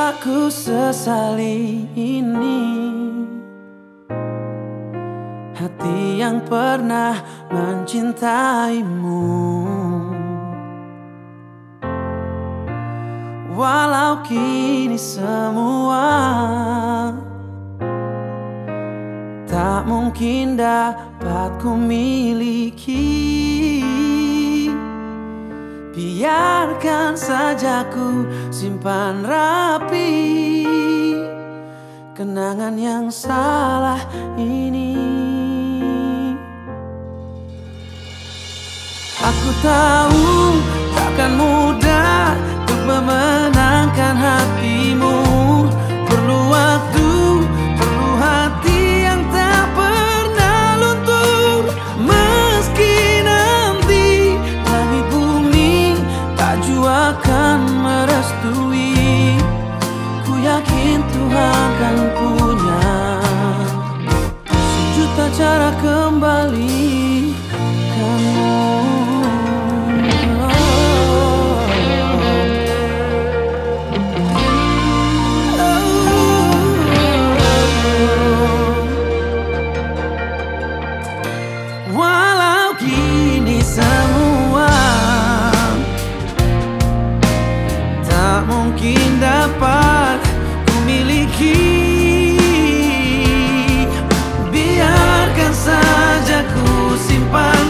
Aku sesali ini hati yang pernah mencintaimu. Walau kini semua tak mungkin dapat ku miliki, biarkan saja ku simpan rapi kenangan yang salah ini. Aku tahu takkan mudah untuk memenangkan hatimu. Perlu waktu, perlu hati yang tak pernah luntur. Meski nanti langit bumi tak jua akan merestui, ku yakin Tuhan kan punya sejuta cara kembali kamu. Walau kini semua tak mungkin dapat ku miliki, biarkan saja ku simpan